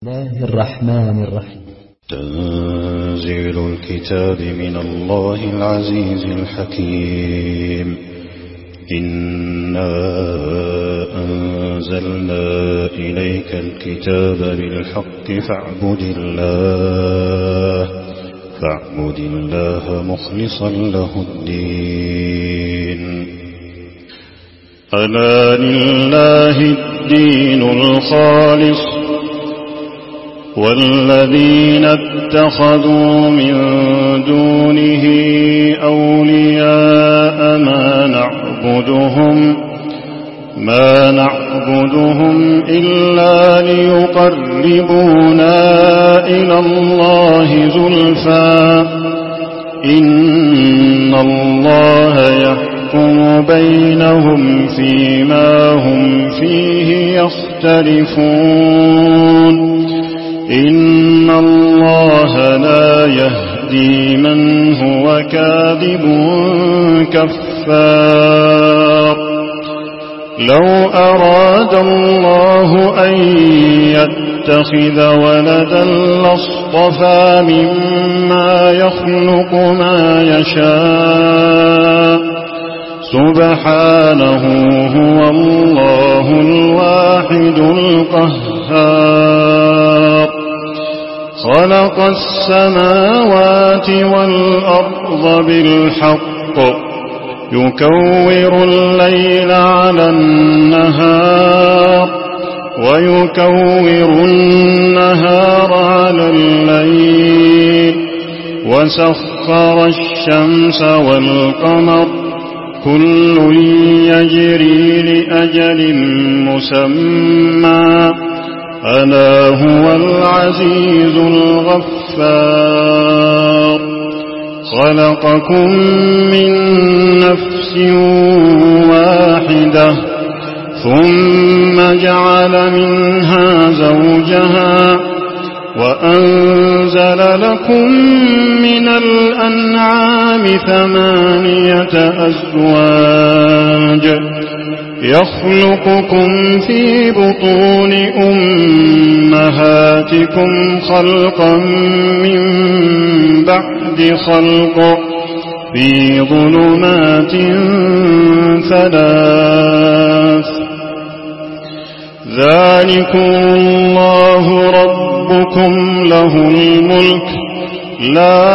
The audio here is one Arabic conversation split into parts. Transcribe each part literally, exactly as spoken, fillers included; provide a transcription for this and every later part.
الله الرحمن الرحيم. تنزيل الكتاب من الله العزيز الحكيم. إنا أنزلنا إليك الكتاب بالحق فاعبد الله فاعبد الله مخلصا له الدين. ألا لله الدين الخالص والذين اتخذوا من دونه أولياء ما نعبدهم ما نعبدهم إلا ليقربونا إلى الله زلفى إن الله يحكم بينهم فيما هم فيه يختلفون إن الله لا يهدي من هو كاذب كفار. لو أراد الله أن يتخذ ولدا لاصطفى مما يخلق ما يشاء سبحانه هو الله الواحد القهار. خلق السماوات والأرض بالحق يكور الليل على النهار ويكور النهار على الليل وسخر الشمس والقمر كل يجري لأجل مسمى ألا هو العزيز الغفار. خلقكم من نفس واحدة ثم جعل منها زوجها وأنزل لكم من الأنعام ثمانية أزواج يخلقكم في بطون أمهاتكم خلقا من بعد خلق في ظلمات ثلاث ذلكم الله ربكم له الملك لا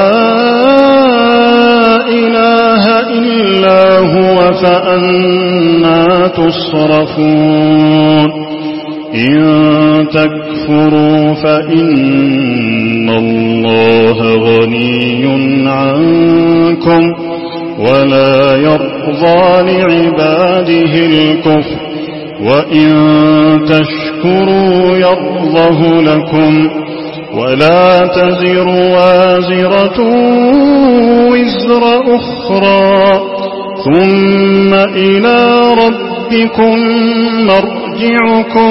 إله إلا هو فأنى تصرفون. إن تكفروا فإن الله غني عنكم ولا يرضى لعباده الكفر وإن تشكروا يرضه لكم ولا تزر وازرة وزر أخرى ثم إلى ربكم مرجعكم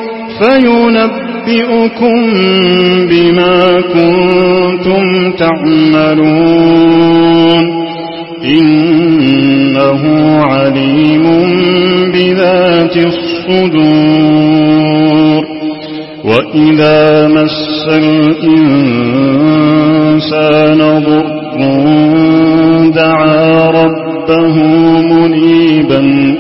فينبئكم بما كنتم تعملون إنه عليم بذات الصدور. وإذا مس الإنسان ضر دعا ربه منيبا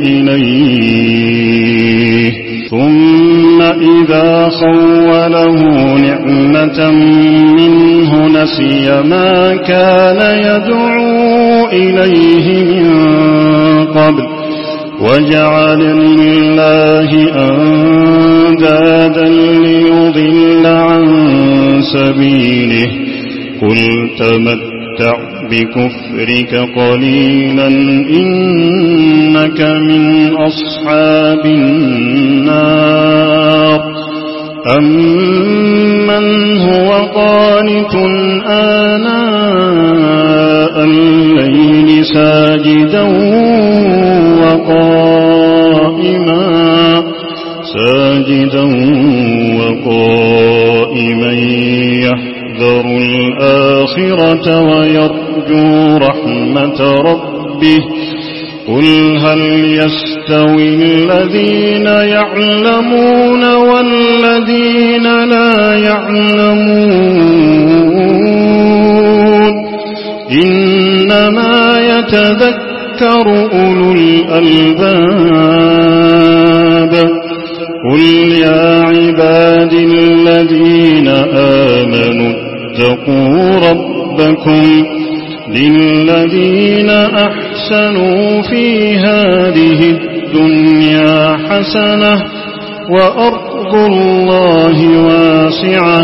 إليه ثم إذا خوله نعمة منه نسي ما كان يدعو إليه من قبل وجعل لله أندادا ليضل عن سبيله قل تمتع بكفرك قليلا إنك من أصحاب النار. أمن هو قانت آناء الليل ساجدا وقائما ساجدا وقائما يحذر الآخرة ويرجو رحمة ربه قل هل يستوي الذين يعلمون والذين لا يعلمون إنما يتذكر أولو الألباب قل يا عبادي الذين آمنوا اتقوا ربكم للذين أحسنوا في هذه الدنيا حسنة وأرض الله واسعة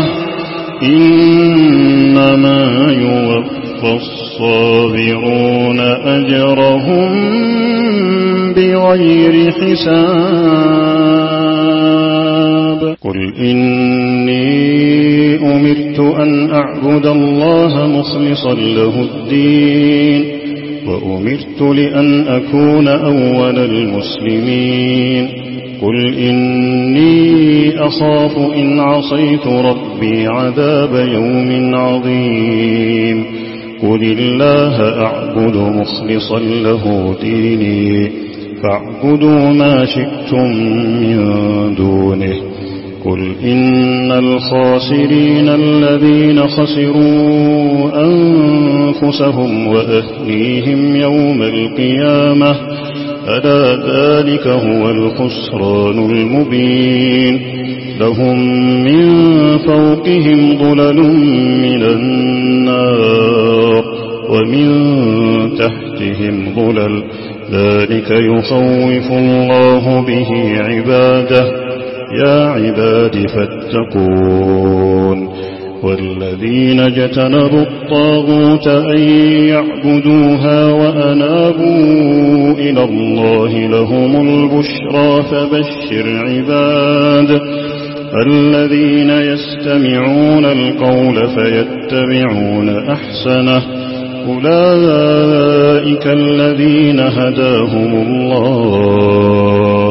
إنما يوفى الصابرون أجرهم بغير حساب قل إني أمرت أن أعبد الله مخلصا له الدين وأمرت لأن أكون أول المسلمين قل إني أخاف إن عصيت ربي عذاب يوم عظيم قل الله أعبد مخلصا له ديني فاعبدوا ما شئتم من دونه قل إن الخاسرين الذين خسروا أنفسهم وأهليهم يوم القيامة ألا ذلك هو الخسران المبين لهم من فوقهم ظلل من النار ومن تحتهم ظلل ذلك يخوف الله به عباده يا عباد فاتقون والذين اجتنبوا الطاغوت أن يعبدوها وأنابوا إلى الله لهم البشرى فبشر عباد الذين يستمعون القول فيتبعون أحسنه أولئك الذين هداهم الله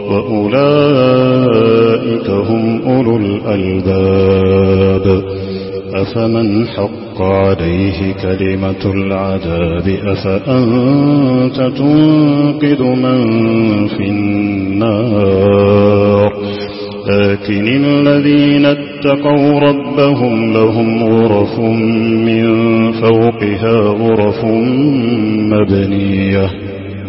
وأولئك هم أولو الألباب أفمن حق عليه كلمة العذاب أفأنت تنقذ من في النار لكن الذين اتقوا ربهم لهم غرف من فوقها غرف مبنية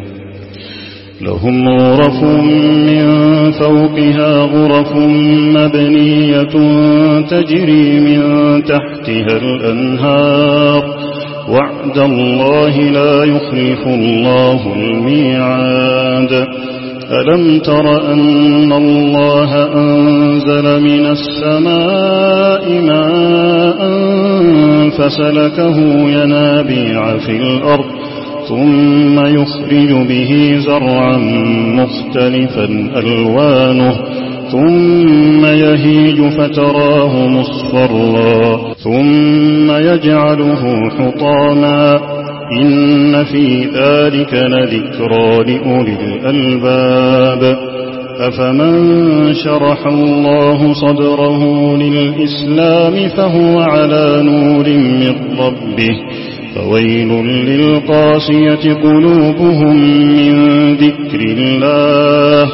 لهم غرف من فوقها غرف مبنية تجري من تحتها الأنهار وعد الله لا يخلف الله الميعاد ألم تر أن الله أنزل من السماء ماء فسلكه ينابيع في الأرض ثم يخرج به زرعا مختلفا ألوانه ثم يهيج فتراه مصفرا ثم يجعله حطاما إن في ذلك لذكرى لأولي الألباب أفمن شرح الله صدره للإسلام فهو على نور من ربه فويل للقاسية قلوبهم من ذكر الله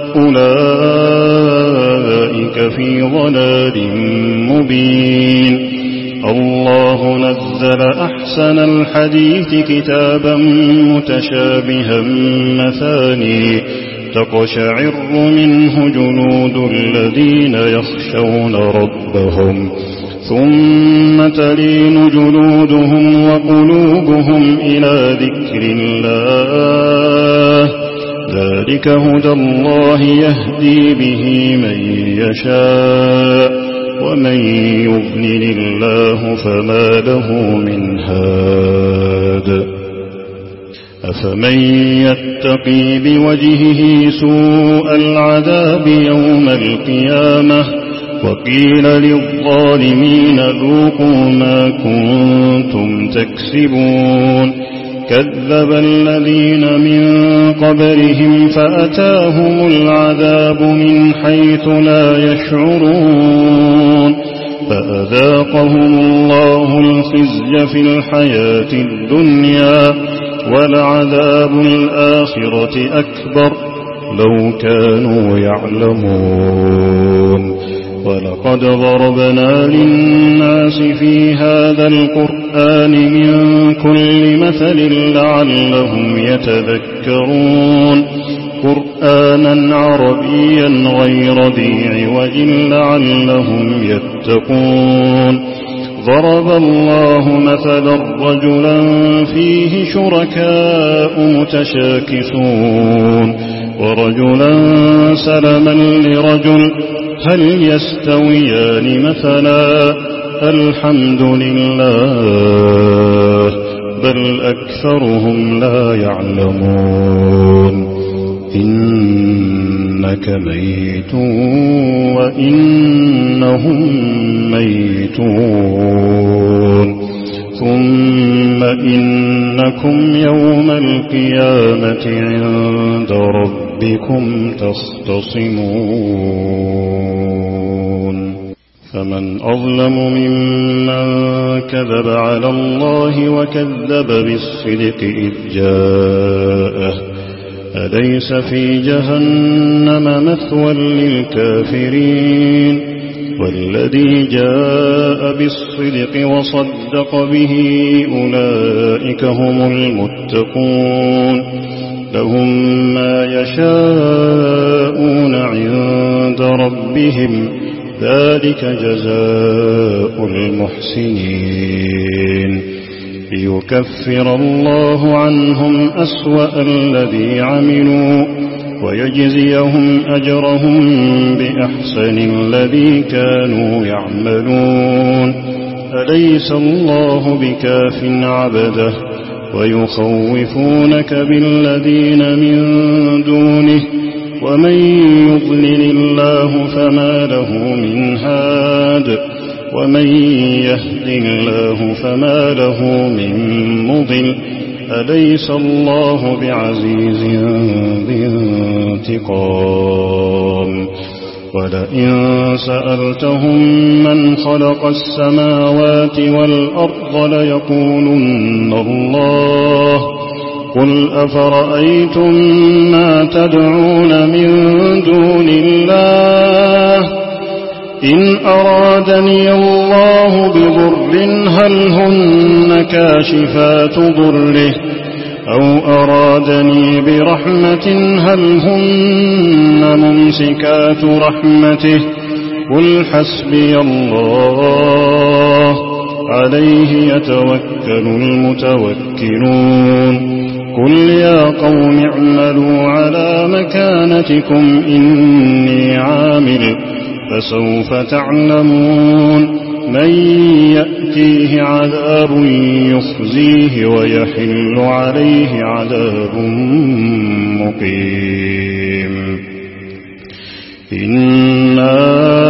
أولئك في ضلال مبين الله نزل أحسن الحديث كتابا متشابها مثاني تقشعر منه جلود الذين يخشون ربهم ثم تلين جلودهم وقلوبهم إلى ذكر الله ذلك هدى الله يهدي به من يشاء ومن يضلل الله فما له من هاد أفمن يتقي بوجهه سوء العذاب يوم القيامة وقيل للظالمين ذوقوا ما كنتم تكسبون كذب الذين من قبلهم فأتاهم العذاب من حيث لا يشعرون فأذاقهم الله الخزي في الحياة الدنيا ولعذاب الآخرة أكبر لو كانوا يعلمون ولقد ضربنا للناس في هذا القرآن من كل مثل لعلهم يتذكرون قرآنا عربيا غير ذي عوج لعلهم يتقون ضرب الله مثلا رجلا فيه شركاء متشاكسون ورجلا سلما لرجل هل يستويان مثلا الحمد لله بل أكثرهم لا يعلمون إنك ميت وإنهم ميتون ثم إنكم يوم القيامة عند ربكم تختصمون فمن أظلم ممن كذب على الله وكذب بالصدق إذ جاءه أليس في جهنم مثوى للكافرين والذي جاء بالصدق وصدق به أولئك هم المتقون لهم ما يشاءون عند ربهم ذلك جزاء المحسنين ليكفر الله عنهم أسوأ الذي عملوا ويجزيهم أجرهم بأحسن الذي كانوا يعملون أليس الله بكاف عبده ويخوفونك بالذين من دونه ومن يضلل الله فما له من هاد ومن يهد الله فما له من مضل أليس الله بعزيز ذي انتقام ولئن سألتهم من خلق السماوات والأرض ليقولن الله قل أفرأيتم ما تدعون من دون الله إن أرادني الله بضر هل هن كاشفات ضره أو أرادني برحمة هل هن ممسكات رحمته قل حسبي الله عليه يتوكل المتوكلون قل يا قوم اعملوا على مكانتكم إني عامل فسوف تعلمون من يأتيه عذاب يخزيه ويحل عليه عذاب مقيم إنا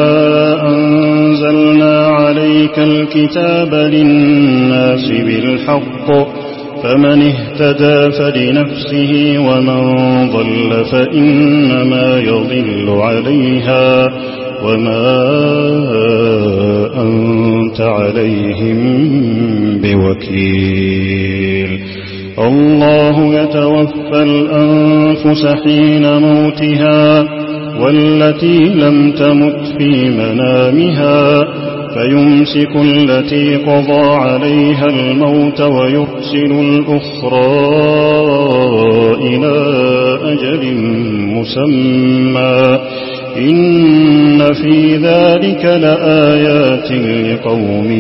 أنزلنا عليك الكتاب للناس بالحق فمن اهتدى فلنفسه ومن ضل فإنما يضل عليها وما أنت عليهم بوكيل الله يتوفى الأنفس حين موتها والتي لم تمت في منامها فيمسك التي قضى عليها الموت ويرسل الأخرى إلى أجل مسمى إن في ذلك لآيات لقوم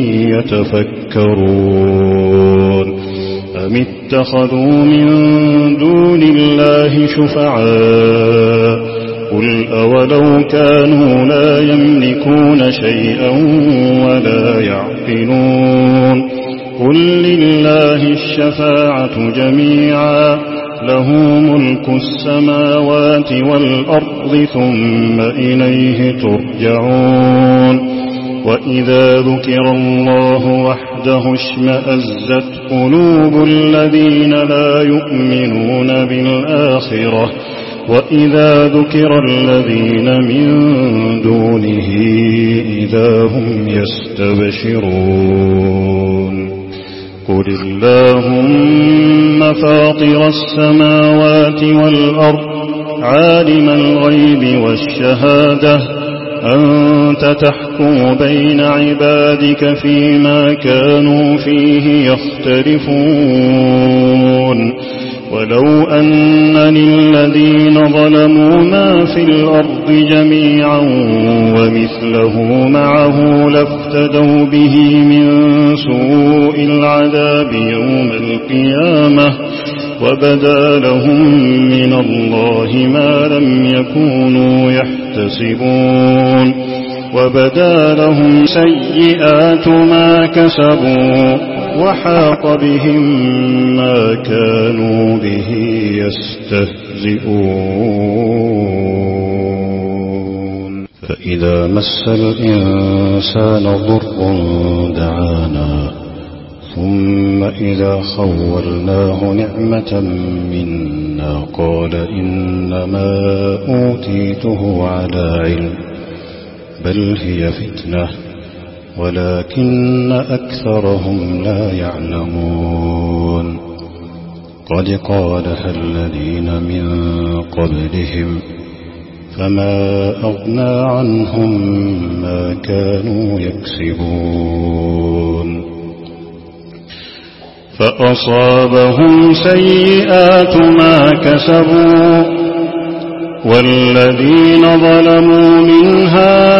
يتفكرون أم اتخذوا من دون الله شفعاء قل أولو كانوا لا يملكون شيئا ولا يعقلون قل لله الشفاعة جميعا له ملك السماوات والأرض ثم إليه ترجعون وإذا ذكر الله وحده اشمأزت قلوب الذين لا يؤمنون بالآخرة وإذا ذكر الذين من دونه إذا هم يستبشرون قل اللهم فاطر السماوات والأرض عالم الغيب والشهادة أنت تحكم بين عبادك فيما كانوا فيه يختلفون ولو أن للذين ظلموا ما في الأرض جميعا ومثله معه لافتدوا به من سوء العذاب يوم القيامة وبدا لهم من الله ما لم يكونوا يحتسبون وبدا لهم سيئات ما كسبوا وحاق بهم ما كانوا به يستهزئون فإذا مس الإنسان ضر دعانا ثم إذا خولناه نعمة منا قال إنما أوتيته على علم بل هي فتنة ولكن أكثرهم لا يعلمون قد قالها الذين من قبلهم فما أغنى عنهم ما كانوا يكسبون فأصابهم سيئات ما كسبوا والذين ظلموا من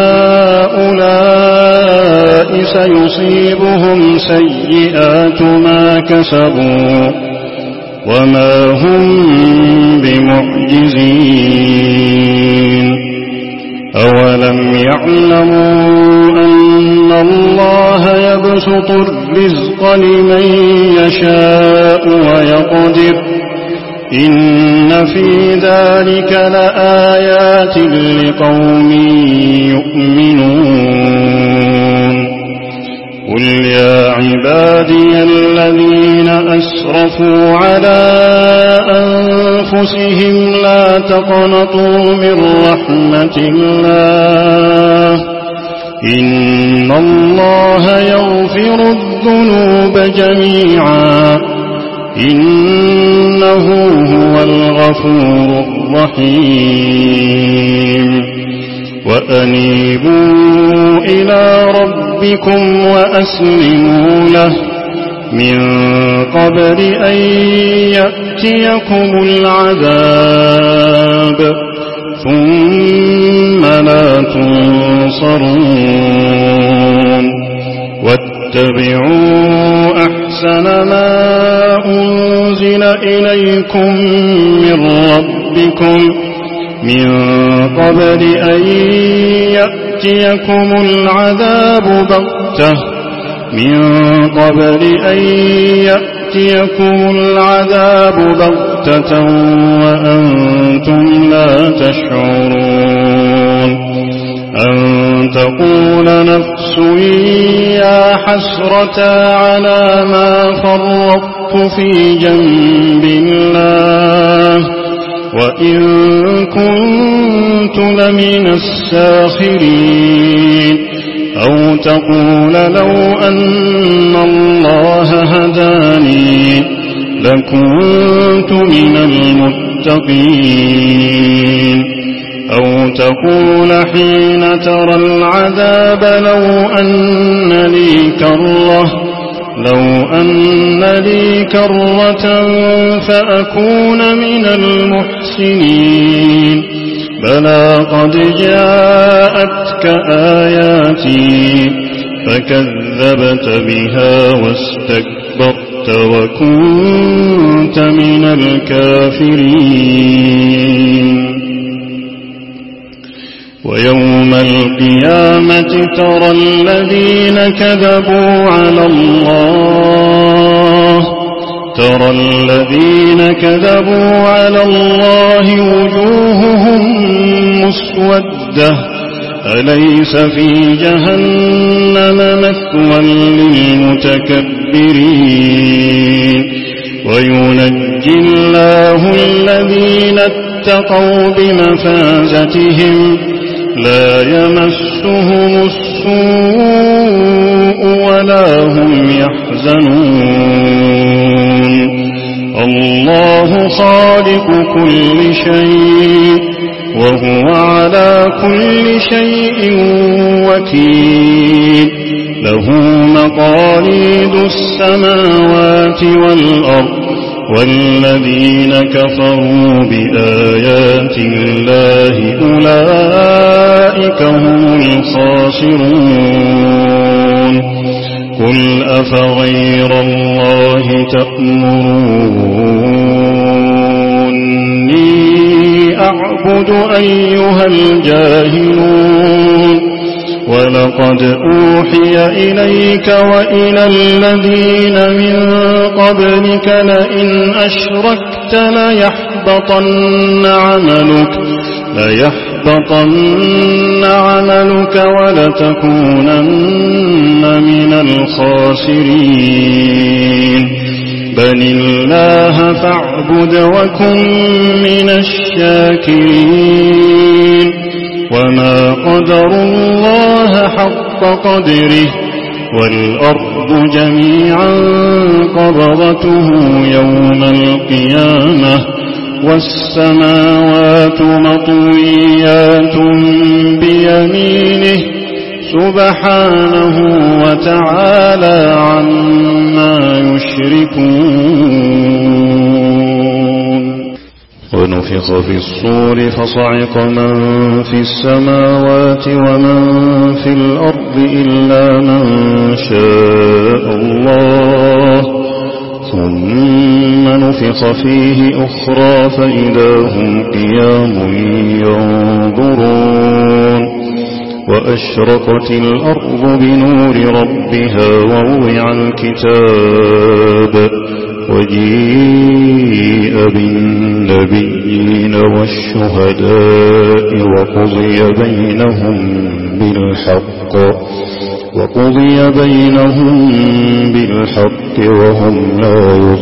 هؤلاء سيصيبهم سيئات ما كسبوا وما هم بمعجزين أولم يعلموا أن الله يبسط الرزق لمن يشاء ويقدر إن في ذلك لآيات لقوم يؤمنون قل يا عبادي الذين أسرفوا على أنفسهم لا تقنطوا من رحمة الله إن الله يغفر الذنوب جميعا إنه هو الغفور الرحيم وأنيبوا إلى ربكم وأسلموا له من قبل أن يأتيكم العذاب ثم لا تنصرون واتبعوا أحسن ما أنزل إليكم من ربكم من قبل أن يأتيكم العذاب بغتة من قبل أن يأتيكم العذاب بغتة وأنتم لا تشعرون أن تقول نفس يا حسرة على ما فرطت في جنب الله وإن كنت لمن الساخرين أو تقول لو أن الله هداني لكنت من المتقين أو تقول حين ترى العذاب لو أن لي كرة لو أن لي كرة فأكون من المحسنين بلى قد جاءتك آياتي فكذبت بها واستكبرت وكنت من الكافرين ويوم القيامة ترى الذين كذبوا على الله ترى الذين كذبوا على الله وجوههم مسودة أليس في جهنم مثوى للمتكبرين وينجي الله الذين اتقوا بمفازتهم لا يمسهم السوء ولا هم يحزنون الله خالق كل شيء وهو على كل شيء وكيل له مقاليد السماوات والأرض والذين كفروا بآيات الله أولئك هم الخاسرون قل أفغير الله تأمروني أعبد أيها الجاهلون ولقد أوحي إليك وإلى الذين من قبلك لئن أشركت ليحبطن عملك ليحبطن عملك ولتكونن من الخاسرين بل الله فاعبد وكن من الشاكرين وما قدر الله حق قدره والأرض جميعا قبضته يوم القيامة والسماوات مطويات بيمينه سبحانه وتعالى عما يشركون ونفخ في الصور فصعق من في السماوات ومن في الأرض إلا من شاء الله ثم نفخ فيه أخرى فإذا هم قيام ينظرون وأشرقت الأرض بنور ربها ووضع الكتاب وجيء بالنبيين والشهداء وقضي بينهم بالحق وقضي بينهم بالحق وهم لا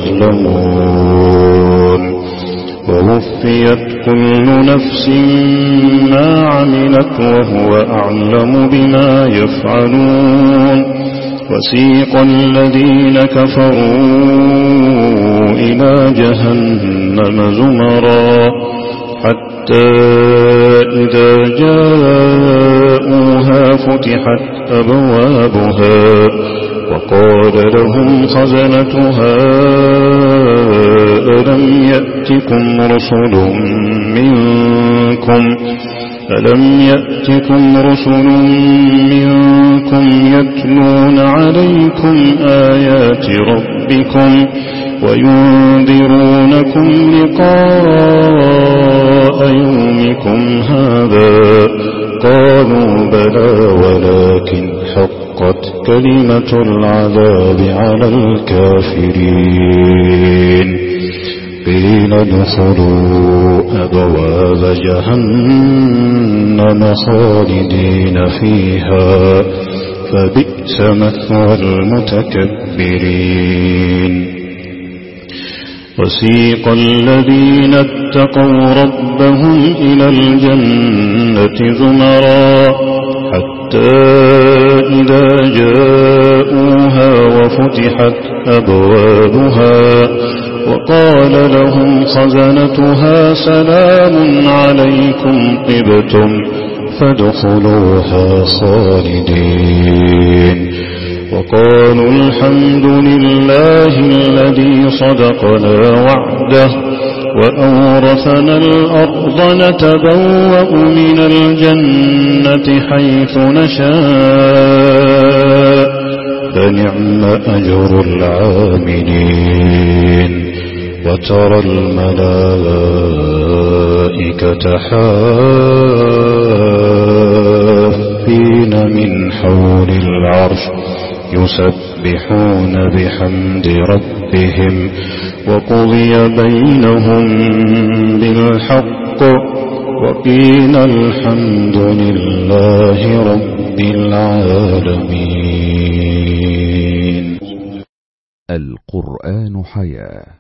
يظلمون ووفيت كل نفس ما عملت وهو أعلم بما يفعلون وسيق الذين كفروا إلى جهنم زمرا حتى إذا جاءوها فتحت أبوابها وقال لهم خزنتها ألم يأتكم رسل منكم ألم يأتكم رسل منكم يتلون عليكم آيات ربكم وينذرونكم لقاء يومكم هذا قالوا بلى ولكن حقت كلمة العذاب على الكافرين قيل ادخلوا أبواب جهنم خالدين فيها فبئس مثوى المتكبرين وسيق الذين اتقوا ربهم إلى الجنة زمرا حتى إذا جاءوها وفتحت أبوابها وقال لهم خزنتها سلام عليكم طبتم فادخلوها خالدين وقالوا الحمد لله الذي صدقنا وعده وأورثنا الأرض نتبوأ من الجنة حيث نشاء فنعم أجر العاملين وترى الملائكة حافين من حول العرش يسبحون بحمد ربهم وقضي بينهم بالحق وقيل الحمد لله رب العالمين. القرآن حياة.